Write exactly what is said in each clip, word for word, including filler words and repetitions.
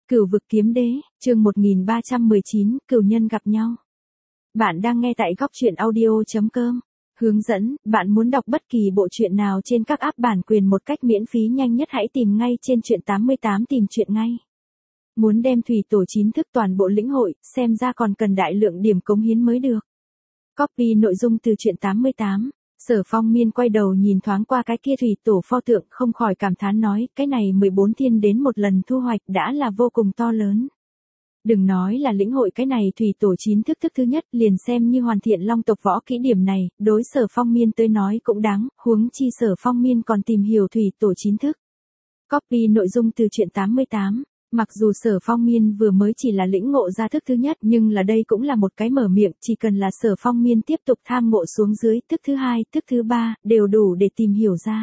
Cửu vực kiếm đế, chương một nghìn ba trăm mười chín, cửu nhân gặp nhau. Bạn đang nghe tại góc truyện audio.com. Hướng dẫn, bạn muốn đọc bất kỳ bộ truyện nào trên các app bản quyền một cách miễn phí nhanh nhất hãy tìm ngay trên truyện tám mươi tám tìm truyện ngay. Muốn đem thủy tổ chín thức toàn bộ lĩnh hội, xem ra còn cần đại lượng điểm cống hiến mới được. Copy nội dung từ truyện tám mươi tám. Sở Phong Miên quay đầu nhìn thoáng qua cái kia thủy tổ pho tượng không khỏi cảm thán nói, cái này mười bốn thiên đến một lần thu hoạch đã là vô cùng to lớn. Đừng nói là lĩnh hội cái này thủy tổ chín thức thức thứ nhất liền xem như hoàn thiện long tộc võ kỹ điểm này, đối Sở Phong Miên tới nói cũng đáng, huống chi Sở Phong Miên còn tìm hiểu thủy tổ chín thức. Copy nội dung từ truyện tám mươi tám. Mặc dù Sở Phong Miên vừa mới chỉ là lĩnh ngộ ra thức thứ nhất nhưng là đây cũng là một cái mở miệng, chỉ cần là Sở Phong Miên tiếp tục tham ngộ xuống dưới, thức thứ hai, thức thứ ba, đều đủ để tìm hiểu ra.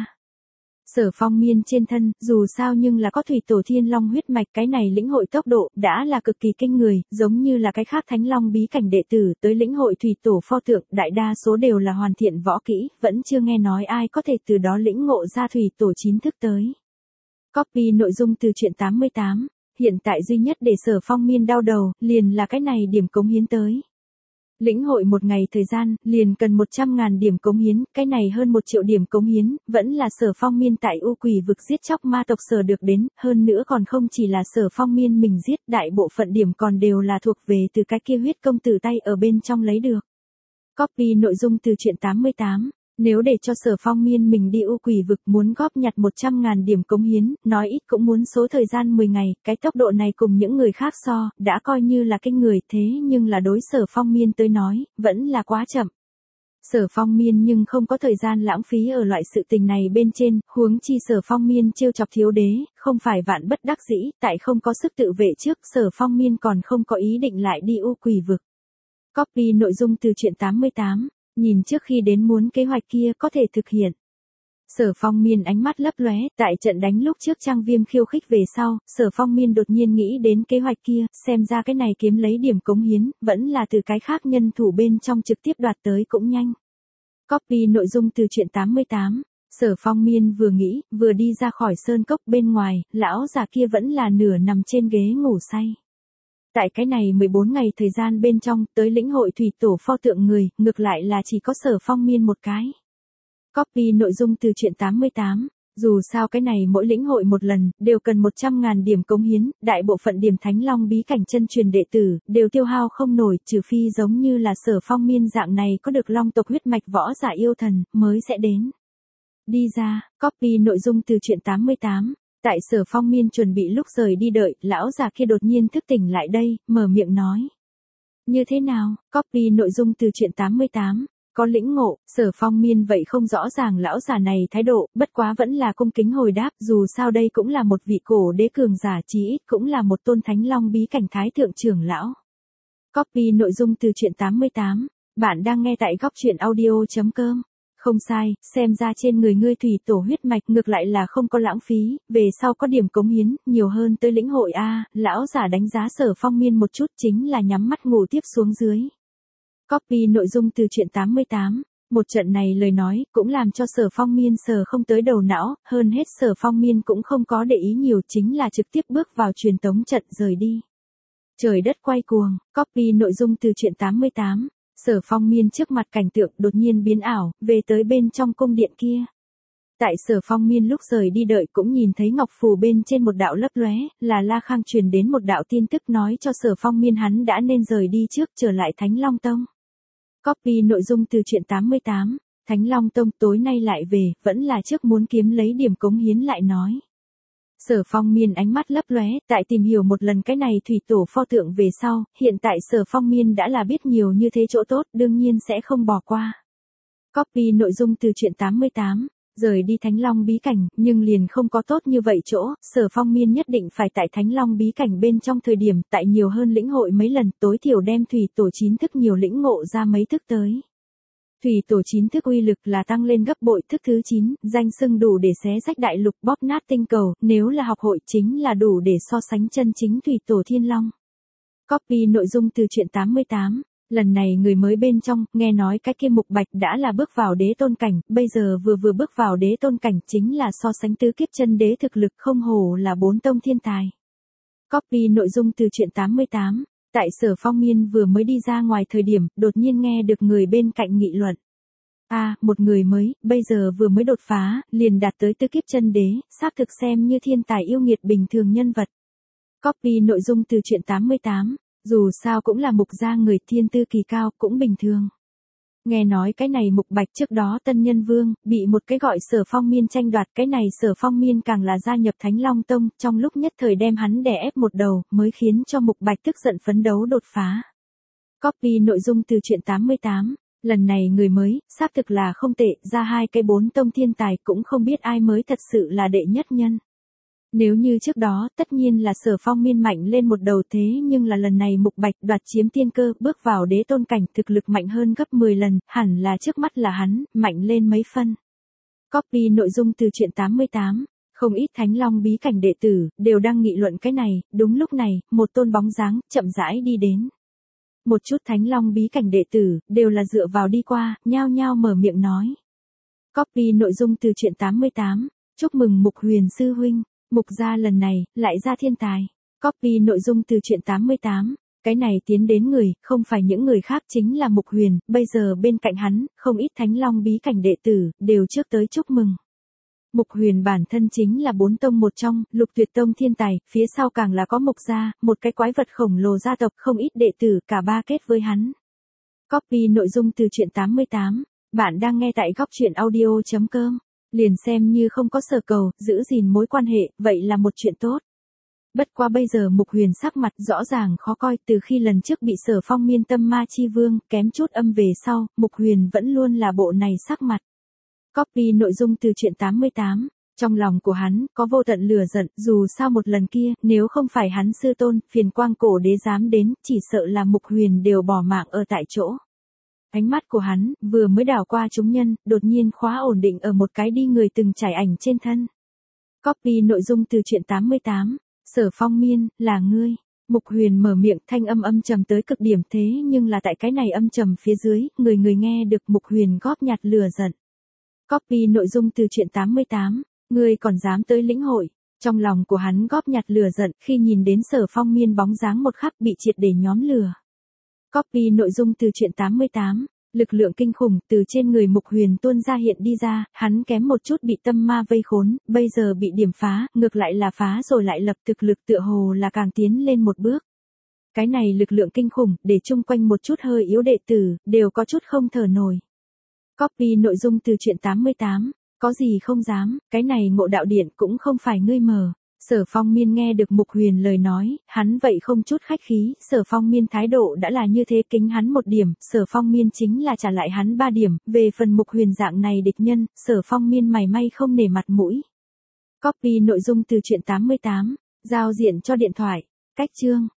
Sở Phong Miên trên thân, dù sao nhưng là có thủy tổ thiên long huyết mạch, cái này lĩnh hội tốc độ, đã là cực kỳ kinh người, giống như là cái khác thánh long bí cảnh đệ tử, tới lĩnh hội thủy tổ pho tượng, đại đa số đều là hoàn thiện võ kỹ, vẫn chưa nghe nói ai có thể từ đó lĩnh ngộ ra thủy tổ chín thức tới. Copy nội dung từ truyện tám mươi tám. Hiện tại duy nhất để Sở Phong Miên đau đầu, liền là cái này điểm cống hiến tới. Lĩnh hội một ngày thời gian, liền cần một trăm ngàn điểm cống hiến, cái này hơn một triệu điểm cống hiến, vẫn là Sở Phong Miên tại U Quỷ vực giết chóc ma tộc sở được đến, hơn nữa còn không chỉ là Sở Phong Miên mình giết, đại bộ phận điểm còn đều là thuộc về từ cái kia huyết công tử tay ở bên trong lấy được. Copy nội dung từ truyện tám mươi tám. Nếu để cho Sở Phong Miên mình đi U Quỷ vực muốn góp nhặt một trăm ngàn điểm cống hiến, nói ít cũng muốn số thời gian mười ngày, cái tốc độ này cùng những người khác so, đã coi như là kinh người, thế nhưng là đối Sở Phong Miên tới nói, vẫn là quá chậm. Sở Phong Miên nhưng không có thời gian lãng phí ở loại sự tình này bên trên, huống chi Sở Phong Miên trêu chọc thiếu đế, không phải vạn bất đắc dĩ, tại không có sức tự vệ trước, Sở Phong Miên còn không có ý định lại đi U Quỷ vực. Copy nội dung từ truyện tám mươi tám. Nhìn trước khi đến muốn kế hoạch kia có thể thực hiện. Sở Phong Miên ánh mắt lấp lóe, tại trận đánh lúc trước Trang Viêm khiêu khích về sau, Sở Phong Miên đột nhiên nghĩ đến kế hoạch kia, xem ra cái này kiếm lấy điểm cống hiến, vẫn là từ cái khác nhân thủ bên trong trực tiếp đoạt tới cũng nhanh. Copy nội dung từ truyện tám mươi tám. Sở Phong Miên vừa nghĩ, vừa đi ra khỏi sơn cốc bên ngoài, lão già kia vẫn là nửa nằm trên ghế ngủ say. Tại cái này mười bốn ngày thời gian bên trong, tới lĩnh hội thủy tổ pho tượng người, ngược lại là chỉ có Sở Phong Miên một cái. Copy nội dung từ truyện tám mươi tám. Dù sao cái này mỗi lĩnh hội một lần, đều cần một trăm ngàn điểm cống hiến, đại bộ phận điểm thánh long bí cảnh chân truyền đệ tử, đều tiêu hao không nổi, trừ phi giống như là Sở Phong Miên dạng này có được long tộc huyết mạch võ giả yêu thần, mới sẽ đến. Đi ra, copy nội dung từ truyện tám mươi tám. Tại Sở Phong Miên chuẩn bị lúc rời đi đợi, lão già kia đột nhiên thức tỉnh lại đây, mở miệng nói. Như thế nào? Copy nội dung từ truyện tám mươi tám. Có lĩnh ngộ, Sở Phong Miên vậy không rõ ràng lão già này thái độ, bất quá vẫn là cung kính hồi đáp, dù sao đây cũng là một vị cổ đế cường giả, chí ít cũng là một tôn thánh long bí cảnh thái thượng trưởng lão. Copy nội dung từ truyện tám mươi tám. Bạn đang nghe tại góc truyện audio.com. Không sai, xem ra trên người ngươi thủy tổ huyết mạch ngược lại là không có lãng phí, về sau có điểm cống hiến, nhiều hơn tới lĩnh hội a. Lão giả đánh giá Sở Phong Miên một chút chính là nhắm mắt ngủ tiếp xuống dưới. Copy nội dung từ truyện tám mươi tám. Một trận này lời nói, cũng làm cho Sở Phong Miên sờ không tới đầu não, hơn hết Sở Phong Miên cũng không có để ý nhiều, chính là trực tiếp bước vào truyền tống trận rời đi. Trời đất quay cuồng, copy nội dung từ truyện tám mươi tám. Sở Phong Miên trước mặt cảnh tượng đột nhiên biến ảo, về tới bên trong cung điện kia. Tại Sở Phong Miên lúc rời đi đợi cũng nhìn thấy ngọc phù bên trên một đạo lấp lóe, là La Khang truyền đến một đạo tin tức nói cho Sở Phong Miên hắn đã nên rời đi trước trở lại Thánh Long Tông. Copy nội dung từ truyện tám mươi tám. Thánh Long Tông tối nay lại về, vẫn là trước muốn kiếm lấy điểm cống hiến lại nói. Sở Phong Miên ánh mắt lấp lóe, tại tìm hiểu một lần cái này thủy tổ pho tượng về sau, hiện tại Sở Phong Miên đã là biết nhiều như thế chỗ tốt, đương nhiên sẽ không bỏ qua. Copy nội dung từ truyện tám mươi tám. Rời đi Thánh Long bí cảnh, nhưng liền không có tốt như vậy chỗ, Sở Phong Miên nhất định phải tại Thánh Long bí cảnh bên trong thời điểm, tại nhiều hơn lĩnh hội mấy lần, tối thiểu đem thủy tổ chín thức nhiều lĩnh ngộ ra mấy thức tới. Thủy tổ chín thức uy lực là tăng lên gấp bội, thức thứ chín, danh xưng đủ để xé rách đại lục bóp nát tinh cầu, nếu là học hội chính là đủ để so sánh chân chính thủy tổ thiên long. Copy nội dung từ truyện tám mươi tám. Lần này người mới bên trong, nghe nói cái kia Mục Bạch đã là bước vào đế tôn cảnh, bây giờ vừa vừa bước vào đế tôn cảnh chính là so sánh tứ kiếp chân đế thực lực không hổ là bốn tông thiên tài. Copy nội dung từ truyện tám mươi tám. Tại Sở Phong Miên vừa mới đi ra ngoài thời điểm, đột nhiên nghe được người bên cạnh nghị luận. À, một người mới, bây giờ vừa mới đột phá, liền đạt tới tứ kiếp chân đế, xác thực xem như thiên tài yêu nghiệt bình thường nhân vật. Copy nội dung từ truyện tám mươi tám. Dù sao cũng là mục gia người, thiên tư kỳ cao, cũng bình thường. Nghe nói cái này Mục Bạch trước đó Tân Nhân Vương, bị một cái gọi Sở Phong Miên tranh đoạt, cái này Sở Phong Miên càng là gia nhập Thánh Long Tông, trong lúc nhất thời đem hắn đè ép một đầu, mới khiến cho Mục Bạch tức giận phấn đấu đột phá. Copy nội dung từ truyện tám mươi tám. Lần này người mới, xác thực là không tệ, ra hai cái bốn tông thiên tài, cũng không biết ai mới thật sự là đệ nhất nhân. Nếu như trước đó, tất nhiên là Sở Phong Miên mạnh lên một đầu, thế nhưng là lần này Mục Bạch đoạt chiếm tiên cơ, bước vào đế tôn cảnh, thực lực mạnh hơn gấp mười lần, hẳn là trước mắt là hắn, mạnh lên mấy phân. Copy nội dung từ truyện tám mươi tám. Không ít Thánh Long bí cảnh đệ tử, đều đang nghị luận cái này, đúng lúc này, một tôn bóng dáng, chậm rãi đi đến. Một chút Thánh Long bí cảnh đệ tử, đều là dựa vào đi qua, nhao nhao mở miệng nói. Copy nội dung từ truyện tám mươi tám. Chúc mừng Mục Huyền sư huynh. Mục gia lần này, lại ra thiên tài. Copy nội dung từ truyện tám mươi tám. Cái này tiến đến người, không phải những người khác, chính là Mục Huyền, bây giờ bên cạnh hắn, không ít Thánh Long bí cảnh đệ tử, đều trước tới chúc mừng. Mục Huyền bản thân chính là bốn tông một trong, Lục Tuyệt Tông thiên tài, phía sau càng là có Mục gia, một cái quái vật khổng lồ gia tộc, không ít đệ tử, cả ba kết với hắn. Copy nội dung từ truyện tám mươi tám. Bạn đang nghe tại góc truyện audio chấm com. Liền xem như không có sở cầu, giữ gìn mối quan hệ, vậy là một chuyện tốt. Bất quá bây giờ Mục Huyền sắc mặt rõ ràng khó coi, từ khi lần trước bị Sở Phong Miên tâm ma chi vương, kém chút âm về sau, Mục Huyền vẫn luôn là bộ này sắc mặt. Copy nội dung từ truyện tám mươi tám. Trong lòng của hắn, có vô tận lửa giận, dù sao một lần kia, nếu không phải hắn sư tôn, Phiền Quang Cổ Đế dám đến, chỉ sợ là Mục Huyền đều bỏ mạng ở tại chỗ. Ánh mắt của hắn, vừa mới đảo qua chúng nhân, đột nhiên khóa ổn định ở một cái đi người từng trải ảnh trên thân. Copy nội dung từ truyện tám mươi tám. Sở Phong Miên, là ngươi. Mục Huyền mở miệng, thanh âm âm trầm tới cực điểm, thế nhưng là tại cái này âm trầm phía dưới, người người nghe được Mục Huyền góp nhặt lửa giận. Copy nội dung từ truyện tám mươi tám. Ngươi còn dám tới lĩnh hội. Trong lòng của hắn góp nhặt lửa giận, khi nhìn đến Sở Phong Miên bóng dáng một khắc bị triệt để nhóm lửa. Copy nội dung từ truyện tám mươi tám. Lực lượng kinh khủng từ trên người Mục Huyền tuôn ra hiện đi ra, hắn kém một chút bị tâm ma vây khốn, bây giờ bị điểm phá, ngược lại là phá rồi lại lập, thực lực tựa hồ là càng tiến lên một bước. Cái này lực lượng kinh khủng, để chung quanh một chút hơi yếu đệ tử, đều có chút không thở nổi. Copy nội dung từ truyện tám mươi tám. Có gì không dám, cái này Ngộ Đạo Điện cũng không phải ngươi mở. Sở Phong Miên nghe được Mục Huyền lời nói, hắn vậy không chút khách khí, Sở Phong Miên thái độ đã là như thế, kính hắn một điểm, Sở Phong Miên chính là trả lại hắn ba điểm, về phần Mục Huyền dạng này địch nhân, Sở Phong Miên mày may không nể mặt mũi. Copy nội dung từ truyện tám mươi tám. Giao diện cho điện thoại. Cách chương.